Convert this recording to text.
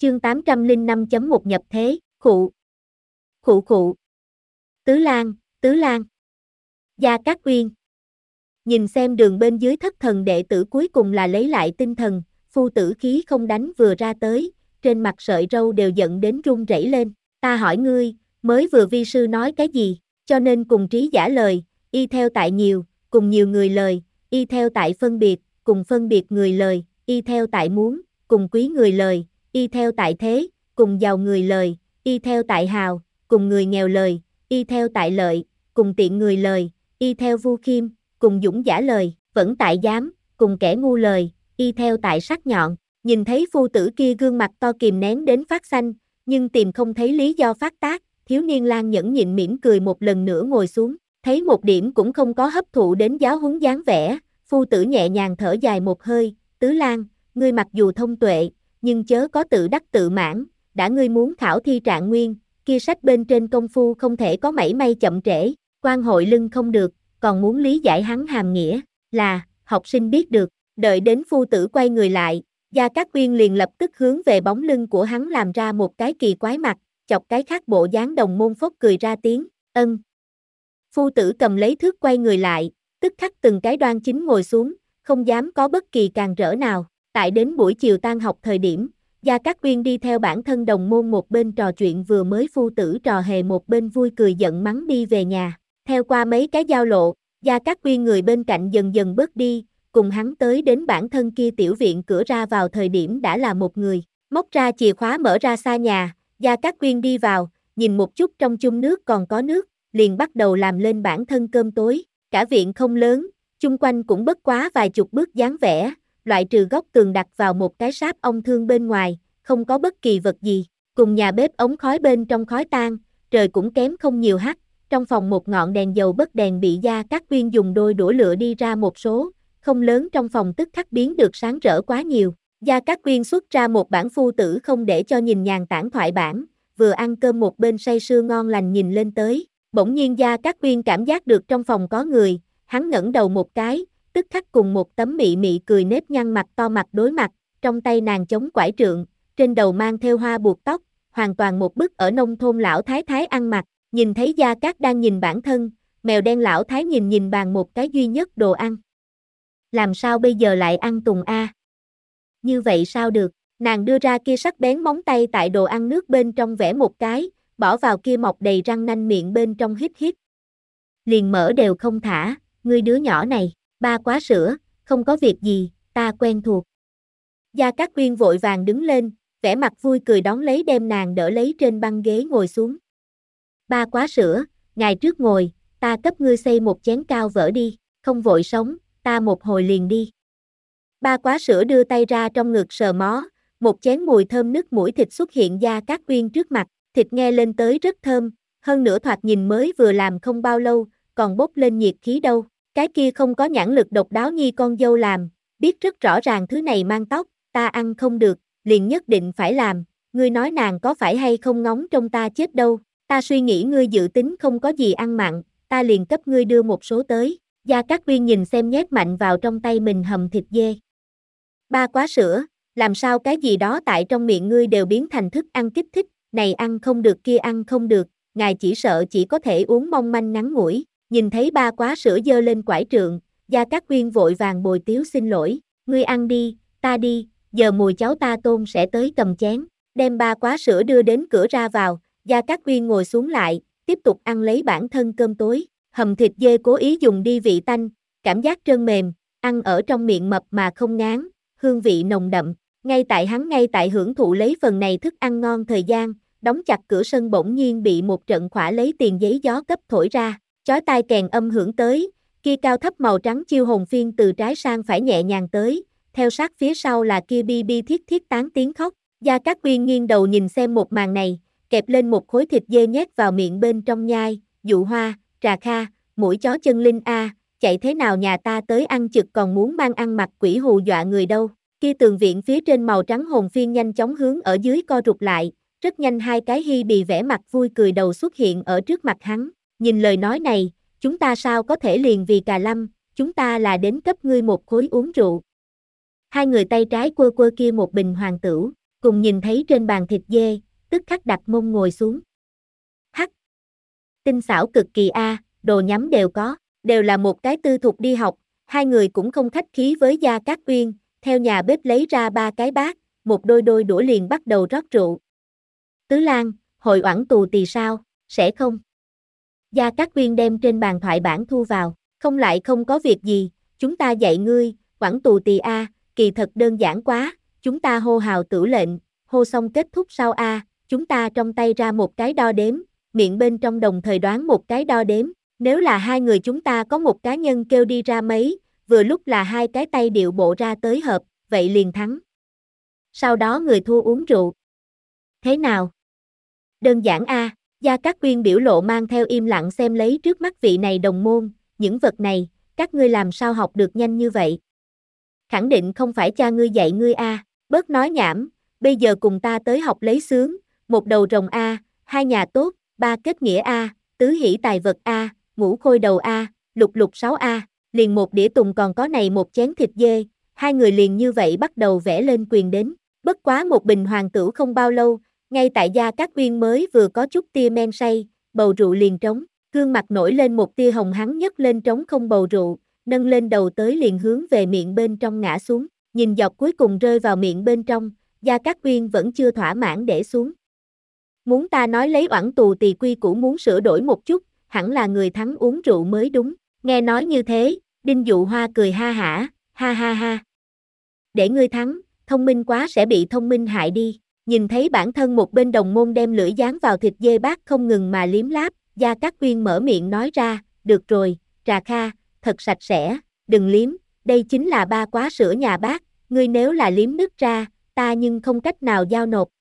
Chương 805.1 nhập thế, khụ. Khụ khụ. Tứ Lan, Tứ Lan. Gia Cát Uyên. Nhìn xem đường bên dưới thất thần đệ tử cuối cùng là lấy lại tinh thần, phu tử khí không đánh vừa ra tới, trên mặt sợi râu đều giận đến run rẩy lên. Ta hỏi ngươi, mới vừa vi sư nói cái gì, cho nên cùng trí giả lời, y theo tại nhiều, cùng nhiều người lời, y theo tại phân biệt, cùng phân biệt người lời, y theo tại muốn, cùng quý người lời, y theo tại thế, cùng giàu người lời, y theo tại hào, cùng người nghèo lời, y theo tại lợi, cùng tiện người lời, y theo vu khiêm, cùng dũng giả lời, vẫn tại dám, cùng kẻ ngu lời, y theo tại sắc nhọn. Nhìn thấy phu tử kia gương mặt to kìm nén đến phát xanh, nhưng tìm không thấy lý do phát tác, thiếu niên Lan nhẫn nhịn mỉm cười một lần nữa ngồi xuống, thấy một điểm cũng không có hấp thụ đến giáo huấn dáng vẻ, phu tử nhẹ nhàng thở dài một hơi, Tứ Lan, ngươi mặc dù thông tuệ, nhưng chớ có tự đắc tự mãn, đã ngươi muốn khảo thi trạng nguyên, kia sách bên trên công phu không thể có mảy may chậm trễ, quan hội lưng không được, còn muốn lý giải hắn hàm nghĩa, là, học sinh biết được, đợi đến phu tử quay người lại, Gia Cát Uyên liền lập tức hướng về bóng lưng của hắn làm ra một cái kỳ quái mặt, chọc cái khác bộ dáng đồng môn phốc cười ra tiếng, ân. Phu tử cầm lấy thước quay người lại, tức khắc từng cái đoan chính ngồi xuống, không dám có bất kỳ càn rỡ nào, tại đến buổi chiều tan học thời điểm, Gia Cát Uyên đi theo bản thân đồng môn một bên trò chuyện vừa mới phu tử trò hề một bên vui cười giận mắng đi về nhà, theo qua mấy cái giao lộ, Gia Cát Uyên người bên cạnh dần dần bớt đi, cùng hắn tới đến bản thân kia tiểu viện cửa ra vào thời điểm đã là một người, móc ra chìa khóa mở ra xa nhà, Gia Cát Uyên đi vào, nhìn một chút trong chung nước còn có nước, liền bắt đầu làm lên bản thân cơm tối, cả viện không lớn, chung quanh cũng bất quá vài chục bước dáng vẻ, loại trừ góc tường đặt vào một cái sáp ong thương bên ngoài, không có bất kỳ vật gì, cùng nhà bếp ống khói bên trong khói tan, trời cũng kém không nhiều hắt, trong phòng một ngọn đèn dầu bất đèn bị Gia Cát Uyên dùng đôi đũa lửa đi ra một số, không lớn trong phòng tức khắc biến được sáng rỡ quá nhiều. Gia Cát Uyên xuất ra một bản phu tử không để cho nhìn nhàn tản thoại bản, vừa ăn cơm một bên say sưa ngon lành nhìn lên tới, bỗng nhiên Gia Cát Uyên cảm giác được trong phòng có người, hắn ngẩng đầu một cái, tức khắc cùng một tấm mị mị cười nếp nhăn mặt to mặt đối mặt, trong tay nàng chống quải trượng, trên đầu mang theo hoa buộc tóc, hoàn toàn một bức ở nông thôn lão thái thái ăn mặc, nhìn thấy Gia Cát đang nhìn bản thân, mèo đen lão thái nhìn bàn một cái duy nhất đồ ăn. Làm sao bây giờ lại ăn tùng a? Như vậy sao được, nàng đưa ra kia sắc bén móng tay tại đồ ăn nước bên trong vẽ một cái, bỏ vào kia mọc đầy răng nanh miệng bên trong hít hít. Liền mở đều không thả, ngươi đứa nhỏ này, ba quá sữa, không có việc gì, ta quen thuộc. Gia Cát Uyên vội vàng đứng lên, vẻ mặt vui cười đón lấy đem nàng đỡ lấy trên băng ghế ngồi xuống. Ba quá sữa, ngài trước ngồi, ta cấp ngươi xây một chén cao vỡ đi, không vội sống, ta một hồi liền đi. Ba quá sữa đưa tay ra trong ngực sờ mó, một chén mùi thơm nức mũi thịt xuất hiện Gia Cát Uyên trước mặt, thịt nghe lên tới rất thơm, hơn nữa thoạt nhìn mới vừa làm không bao lâu, còn bốc lên nhiệt khí đâu, cái kia không có nhãn lực độc đáo nhi con dâu làm, biết rất rõ ràng thứ này mang tóc, ta ăn không được, liền nhất định phải làm, ngươi nói nàng có phải hay không ngóng trong ta chết đâu, ta suy nghĩ ngươi dự tính không có gì ăn mặn, ta liền cấp ngươi đưa một số tới. Gia Cát Uyên nhìn xem nhét mạnh vào trong tay mình hầm thịt dê. Ba quá sữa, làm sao cái gì đó tại trong miệng ngươi đều biến thành thức ăn kích thích, này ăn không được kia ăn không được, ngài chỉ sợ chỉ có thể uống mong manh ngắn ngủi. Nhìn thấy ba quá sữa giơ lên quải trượng, Gia Cát Uyên vội vàng bồi tiếu xin lỗi, ngươi ăn đi, ta đi, giờ mùi cháu ta Tôn sẽ tới cầm chén, đem ba quá sữa đưa đến cửa ra vào, Gia Cát Uyên ngồi xuống lại, tiếp tục ăn lấy bản thân cơm tối. Hầm thịt dê cố ý dùng đi vị tanh, cảm giác trơn mềm, ăn ở trong miệng mập mà không ngán, hương vị nồng đậm. Ngay tại hưởng thụ lấy phần này thức ăn ngon thời gian, đóng chặt cửa sân bỗng nhiên bị một trận khỏa lấy tiền giấy gió cấp thổi ra, chói tai kèn âm hưởng tới, kia cao thấp màu trắng chiêu hồn phiên từ trái sang phải nhẹ nhàng tới, theo sát phía sau là kia bi bi thiết thiết tán tiếng khóc. Gia Cát Uyên nghiêng đầu nhìn xem một màn này, kẹp lên một khối thịt dê nhét vào miệng bên trong nhai, dụ hoa. Trà Kha, mũi chó chân linh a, chạy thế nào nhà ta tới ăn chực còn muốn mang ăn mặc quỷ hù dọa người đâu. Kia tường viện phía trên màu trắng hồn phiên nhanh chóng hướng ở dưới co rụt lại, rất nhanh hai cái hi bì vẻ mặt vui cười đầu xuất hiện ở trước mặt hắn. Nhìn lời nói này, chúng ta sao có thể liền vì cà lâm, chúng ta là đến cấp ngươi một khối uống rượu. Hai người tay trái quơ quơ kia một bình hoàng tửu, cùng nhìn thấy trên bàn thịt dê, tức khắc đặt mông ngồi xuống. Hắc! Tinh xảo cực kỳ a, đồ nhắm đều có, đều là một cái tư thục đi học, hai người cũng không khách khí với Gia Cát Uyên, theo nhà bếp lấy ra 3 cái bát, một đôi đũa liền bắt đầu rót rượu. Tứ Lan, hội oẳn tù tì sao, sẽ không? Gia Cát Uyên đem trên bàn thoại bản thu vào, không lại không có việc gì, chúng ta dạy ngươi, oẳn tù tì a, kỳ thật đơn giản quá, chúng ta hô hào tử lệnh, hô xong kết thúc sau a, chúng ta trong tay ra một cái đo đếm, miệng bên trong đồng thời đoán một cái đo đếm, nếu là hai người chúng ta có một cá nhân kêu đi ra mấy, vừa lúc là hai cái tay điệu bộ ra tới hợp, vậy liền thắng. Sau đó người thua uống rượu. Thế nào? Đơn giản a. Gia Cát Uyên biểu lộ mang theo im lặng xem lấy trước mắt vị này đồng môn, những vật này, các ngươi làm sao học được nhanh như vậy? Khẳng định không phải cha ngươi dạy ngươi a, bớt nói nhảm, bây giờ cùng ta tới học lấy xướng, một đầu rồng a, hai nhà tốt, ba kết nghĩa a, tứ hỷ tài vật a, ngũ khôi đầu a, lục lục 6 a, liền một đĩa tùng còn có này một chén thịt dê, hai người liền như vậy bắt đầu vẽ lên quyền đến, bất quá một bình hoàng tửu không bao lâu, ngay tại Gia Cát Uyên mới vừa có chút tia men say, bầu rượu liền trống, gương mặt nổi lên một tia hồng hắn nhấc lên trống không bầu rượu, nâng lên đầu tới liền hướng về miệng bên trong ngã xuống, nhìn giọt cuối cùng rơi vào miệng bên trong, Gia Cát Uyên vẫn chưa thỏa mãn để xuống. Muốn ta nói lấy oẳn tù tì quy củ muốn sửa đổi một chút, hẳn là người thắng uống rượu mới đúng, nghe nói như thế, Đinh Dụ Hoa cười ha hả, ha ha ha. Để ngươi thắng, thông minh quá sẽ bị thông minh hại đi. Nhìn thấy bản thân một bên đồng môn đem lưỡi dán vào thịt dê bát không ngừng mà liếm láp, Gia Cát Uyên mở miệng nói ra, được rồi, Trà Kha, thật sạch sẽ, đừng liếm, đây chính là ba quá sữa nhà bác, ngươi nếu là liếm nứt ra, ta nhưng không cách nào giao nộp,